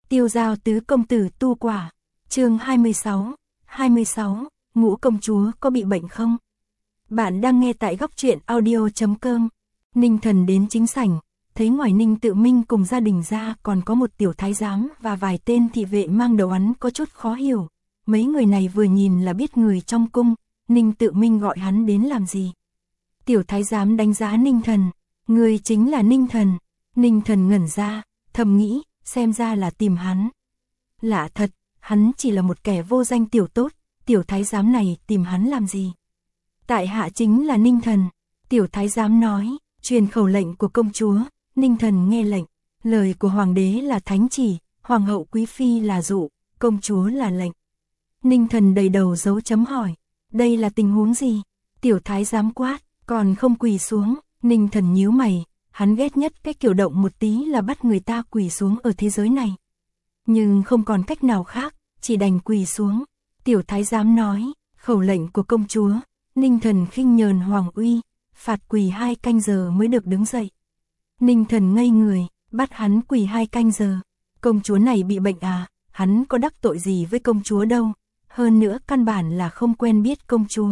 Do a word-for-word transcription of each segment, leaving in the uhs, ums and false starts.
Tiêu Giao tứ công tử tu quả. Chương hai mươi sáu. hai mươi sáu. Ngũ công chúa có bị bệnh không? Bạn đang nghe tại góc truyện audio chấm com. Ninh Thần đến chính sảnh, thấy ngoài Ninh Tự Minh cùng gia đình ra còn có một tiểu thái giám và vài tên thị vệ mang đầu ắn có chút khó hiểu. Mấy người này vừa nhìn là biết người trong cung, Ninh Tự Minh gọi hắn đến làm gì? Tiểu thái giám đánh giá Ninh Thần, người chính là Ninh Thần. Ninh Thần ngẩn ra, thầm nghĩ, xem ra là tìm hắn. Lạ thật, hắn chỉ là một kẻ vô danh tiểu tốt, tiểu thái giám này tìm hắn làm gì? Tại hạ chính là Ninh Thần, tiểu thái giám nói, truyền khẩu lệnh của công chúa. Ninh Thần nghe lệnh, lời của hoàng đế là thánh chỉ, hoàng hậu quý phi là dụ, công chúa là lệnh. Ninh Thần đầy đầu dấu chấm hỏi, đây là tình huống gì? Tiểu thái giám quát, còn không quỳ xuống. Ninh Thần nhíu mày, hắn ghét nhất cái kiểu động một tí là bắt người ta quỳ xuống ở thế giới này. Nhưng không còn cách nào khác, chỉ đành quỳ xuống. Tiểu thái giám nói, khẩu lệnh của công chúa. Ninh Thần khinh nhờn hoàng uy, phạt quỳ hai canh giờ mới được đứng dậy. Ninh Thần ngây người, bắt hắn quỳ hai canh giờ. Công chúa này bị bệnh à? Hắn có đắc tội gì với công chúa đâu. Hơn nữa căn bản là không quen biết công chúa.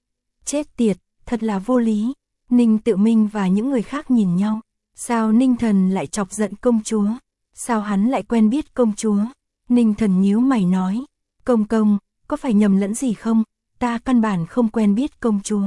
Chết tiệt, thật là vô lý. Ninh Tự Minh và những người khác nhìn nhau. Sao Ninh Thần lại chọc giận công chúa? Sao hắn lại quen biết công chúa? Ninh Thần nhíu mày nói, công công, có phải nhầm lẫn gì không? Ta căn bản không quen biết công chúa.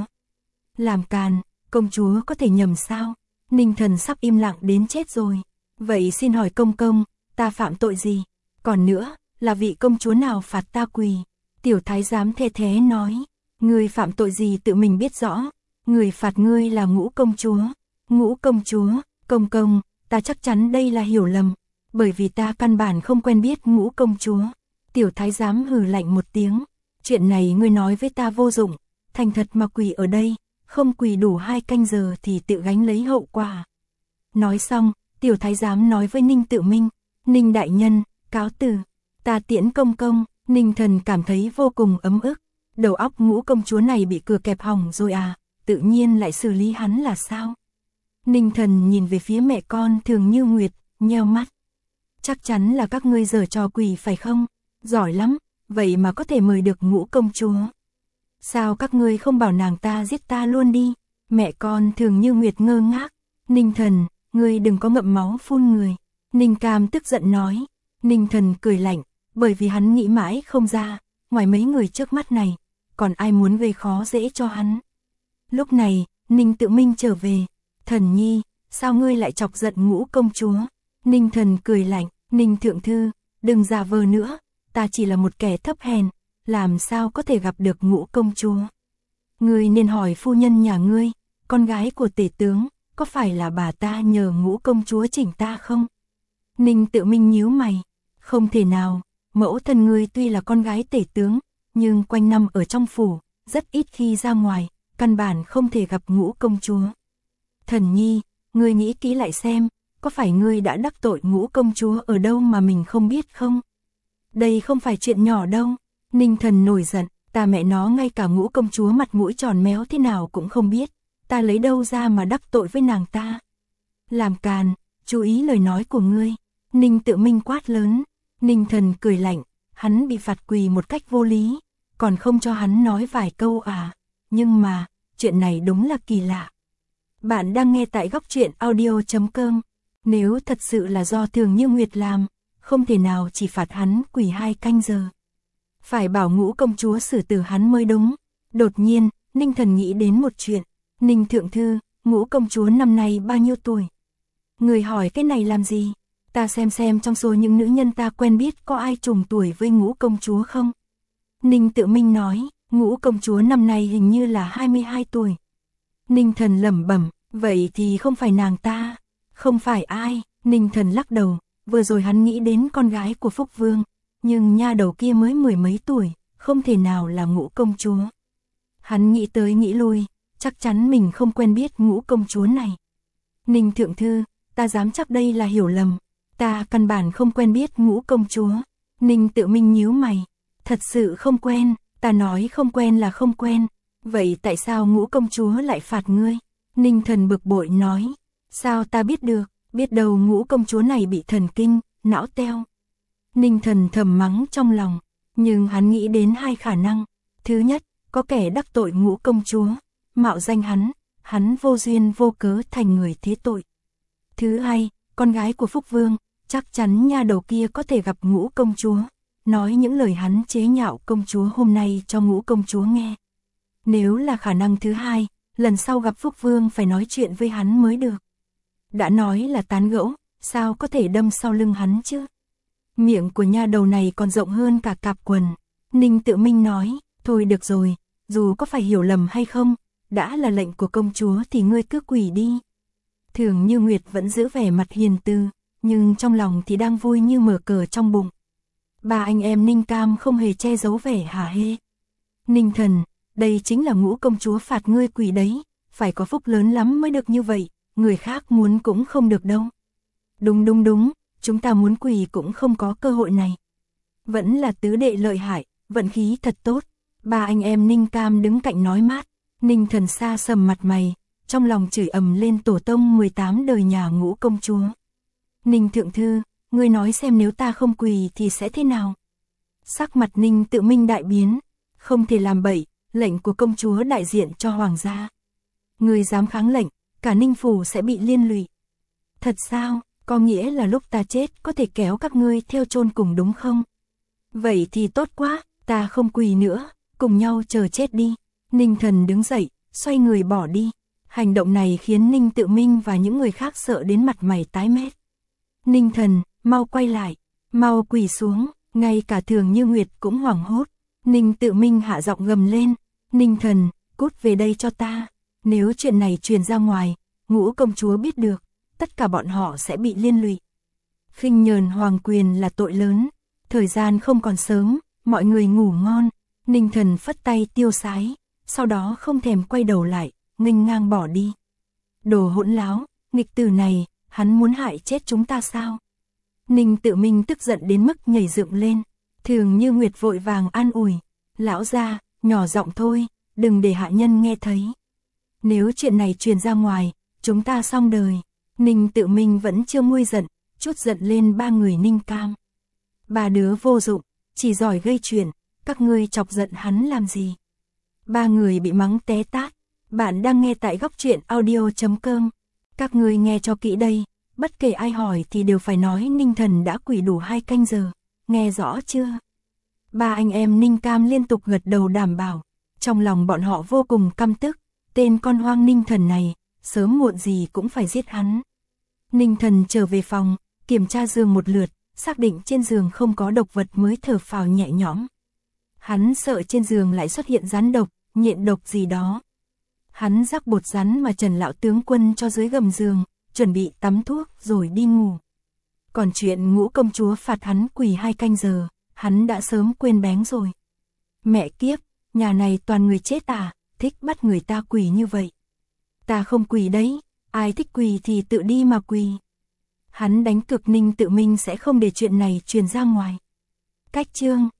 Làm càn, công chúa có thể nhầm sao? Ninh Thần sắp im lặng đến chết rồi. Vậy xin hỏi công công, ta phạm tội gì? Còn nữa, là vị công chúa nào phạt ta quỳ? Tiểu thái giám the thế nói, người phạm tội gì tự mình biết rõ. Người phạt ngươi là Ngũ công chúa. Ngũ công chúa, công công, ta chắc chắn đây là hiểu lầm. Bởi vì ta căn bản không quen biết Ngũ công chúa. Tiểu thái giám hừ lạnh một tiếng. Chuyện này ngươi nói với ta vô dụng. Thành thật mà quỳ ở đây. Không quỳ đủ hai canh giờ thì tự gánh lấy hậu quả. Nói xong, tiểu thái giám nói với Ninh Tự Minh. Ninh đại nhân, cáo từ. Ta tiễn công công. Ninh Thần cảm thấy vô cùng ấm ức. Đầu óc Ngũ công chúa này bị cửa kẹp hỏng rồi à? Tự nhiên lại xử lý hắn là sao? Ninh Thần nhìn về phía mẹ con Thường Như Nguyệt, nheo mắt. Chắc chắn là các ngươi giở trò quỷ phải không? Giỏi lắm, vậy mà có thể mời được Ngũ công chúa. Sao các ngươi không bảo nàng ta giết ta luôn đi? Mẹ con Thường Như Nguyệt ngơ ngác. Ninh Thần, ngươi đừng có ngậm máu phun người. Ninh Cam tức giận nói. Ninh Thần cười lạnh, bởi vì hắn nghĩ mãi không ra, ngoài mấy người trước mắt này, còn ai muốn gây khó dễ cho hắn. Lúc này, Ninh Tự Minh trở về. Thần nhi, sao ngươi lại chọc giận Ngũ công chúa? Ninh Thần cười lạnh, Ninh thượng thư, đừng giả vờ nữa, ta chỉ là một kẻ thấp hèn, làm sao có thể gặp được Ngũ công chúa? Ngươi nên hỏi phu nhân nhà ngươi, con gái của tể tướng, có phải là bà ta nhờ Ngũ công chúa chỉnh ta không? Ninh Tự Minh nhíu mày, không thể nào, mẫu thân ngươi tuy là con gái tể tướng, nhưng quanh năm ở trong phủ, rất ít khi ra ngoài. Căn bản không thể gặp Ngũ công chúa. Thần nhi, ngươi nghĩ kỹ lại xem, có phải ngươi đã đắc tội Ngũ công chúa ở đâu mà mình không biết không? Đây không phải chuyện nhỏ đâu. Ninh Thần nổi giận, ta mẹ nó ngay cả Ngũ công chúa mặt mũi tròn méo thế nào cũng không biết, ta lấy đâu ra mà đắc tội với nàng ta? Làm càn, chú ý lời nói của ngươi. Ninh Tự Minh quát lớn. Ninh Thần cười lạnh, hắn bị phạt quỳ một cách vô lý, còn không cho hắn nói vài câu à? Nhưng mà, chuyện này đúng là kỳ lạ. Bạn đang nghe tại góc truyện audio chấm com. Nếu thật sự là do Thường Như Nguyệt làm, không thể nào chỉ phạt hắn quỳ hai canh giờ. Phải bảo Ngũ công chúa xử tử hắn mới đúng. Đột nhiên, Ninh Thần nghĩ đến một chuyện. Ninh thượng thư, Ngũ công chúa năm nay bao nhiêu tuổi? Người hỏi cái này làm gì? Ta xem xem trong số những nữ nhân ta quen biết có ai trùng tuổi với Ngũ công chúa không? Ninh Tự Minh nói. Ngũ công chúa năm nay hình như là hai mươi hai tuổi. Ninh Thần lẩm bẩm, vậy thì không phải nàng ta. Không phải ai? Ninh Thần lắc đầu, vừa rồi hắn nghĩ đến con gái của Phúc Vương, nhưng nha đầu kia mới mười mấy tuổi, không thể nào là Ngũ công chúa. Hắn nghĩ tới nghĩ lui, chắc chắn mình không quen biết Ngũ công chúa này. Ninh thượng thư, ta dám chắc đây là hiểu lầm, ta căn bản không quen biết Ngũ công chúa. Ninh Tự Minh nhíu mày, thật sự không quen. Ta nói không quen là không quen, vậy tại sao Ngũ công chúa lại phạt ngươi? Ninh Thần bực bội nói, sao ta biết được, biết đâu Ngũ công chúa này bị thần kinh, não teo. Ninh Thần thầm mắng trong lòng, nhưng hắn nghĩ đến hai khả năng. Thứ nhất, có kẻ đắc tội Ngũ công chúa, mạo danh hắn, hắn vô duyên vô cớ thành người thế tội. Thứ hai, con gái của Phúc Vương, chắc chắn nha đầu kia có thể gặp Ngũ công chúa, nói những lời hắn chế nhạo công chúa hôm nay cho Ngũ công chúa nghe. Nếu là khả năng thứ hai, lần sau gặp Phúc Vương phải nói chuyện với hắn mới được. Đã nói là tán gẫu, sao có thể đâm sau lưng hắn chứ? Miệng của nha đầu này còn rộng hơn cả cạp quần. Ninh Tự Minh nói, thôi được rồi, dù có phải hiểu lầm hay không, đã là lệnh của công chúa thì ngươi cứ quỳ đi. Thường Như Nguyệt vẫn giữ vẻ mặt hiền từ, nhưng trong lòng thì đang vui như mở cờ trong bụng. Ba anh em Ninh Cam không hề che giấu vẻ hả hê. Ninh Thần, đây chính là Ngũ công chúa phạt ngươi quỳ đấy, phải có phúc lớn lắm mới được như vậy, người khác muốn cũng không được đâu. Đúng đúng đúng, chúng ta muốn quỳ cũng không có cơ hội này. Vẫn là tứ đệ lợi hại, vận khí thật tốt. Ba anh em Ninh Cam đứng cạnh nói mát. Ninh Thần xa sầm mặt mày, trong lòng chửi ầm lên tổ tông mười tám đời nhà Ngũ công chúa. Ninh thượng thư, ngươi nói xem nếu ta không quỳ thì sẽ thế nào? Sắc mặt Ninh Tự Minh đại biến, không thể làm bậy, lệnh của công chúa đại diện cho hoàng gia. Ngươi dám kháng lệnh, cả Ninh phủ sẽ bị liên lụy. Thật sao, có nghĩa là lúc ta chết có thể kéo các ngươi theo chôn cùng đúng không? Vậy thì tốt quá, ta không quỳ nữa, cùng nhau chờ chết đi. Ninh Thần đứng dậy, xoay người bỏ đi. Hành động này khiến Ninh Tự Minh và những người khác sợ đến mặt mày tái mét. Ninh Thần, mau quay lại, mau quỳ xuống, ngay cả Thường Như Nguyệt cũng hoảng hốt. Ninh Tự Minh hạ giọng gầm lên, Ninh Thần, cút về đây cho ta. Nếu chuyện này truyền ra ngoài, Ngũ công chúa biết được, tất cả bọn họ sẽ bị liên lụy. Khinh nhờn hoàng quyền là tội lớn, thời gian không còn sớm, mọi người ngủ ngon. Ninh Thần phất tay tiêu sái, sau đó không thèm quay đầu lại, nghênh ngang bỏ đi. Đồ hỗn láo, nghịch tử này, hắn muốn hại chết chúng ta sao? Ninh Tự Minh tức giận đến mức nhảy dựng lên. Thường Như Nguyệt vội vàng an ủi, lão gia, nhỏ giọng thôi, đừng để hạ nhân nghe thấy. Nếu chuyện này truyền ra ngoài, chúng ta xong đời. Ninh Tự Minh vẫn chưa nguôi giận, chút giận lên ba người Ninh Cam. Ba đứa vô dụng, chỉ giỏi gây chuyện, các ngươi chọc giận hắn làm gì? Ba người bị mắng té tát. Bạn đang nghe tại góc truyện audio chấm com. Các ngươi nghe cho kỹ đây, bất kể ai hỏi thì đều phải nói Ninh Thần đã quỳ đủ hai canh giờ. Nghe rõ chưa? Ba anh em Ninh Cam liên tục gật đầu đảm bảo. Trong lòng bọn họ vô cùng căm tức. Tên con hoang Ninh Thần này, sớm muộn gì cũng phải giết hắn. Ninh Thần trở về phòng, kiểm tra giường một lượt, xác định trên giường không có độc vật mới thở phào nhẹ nhõm. Hắn sợ trên giường lại xuất hiện rắn độc, nhện độc gì đó. Hắn rắc bột rắn mà Trần lão tướng quân cho dưới gầm giường, chuẩn bị tắm thuốc rồi đi ngủ. Còn chuyện Ngũ công chúa phạt hắn quỳ hai canh giờ, hắn đã sớm quên bén rồi. Mẹ kiếp, nhà này toàn người chết à, thích bắt người ta quỳ như vậy. Ta không quỳ đấy, ai thích quỳ thì tự đi mà quỳ. Hắn đánh cược Ninh Tự Minh sẽ không để chuyện này truyền ra ngoài. Cách chương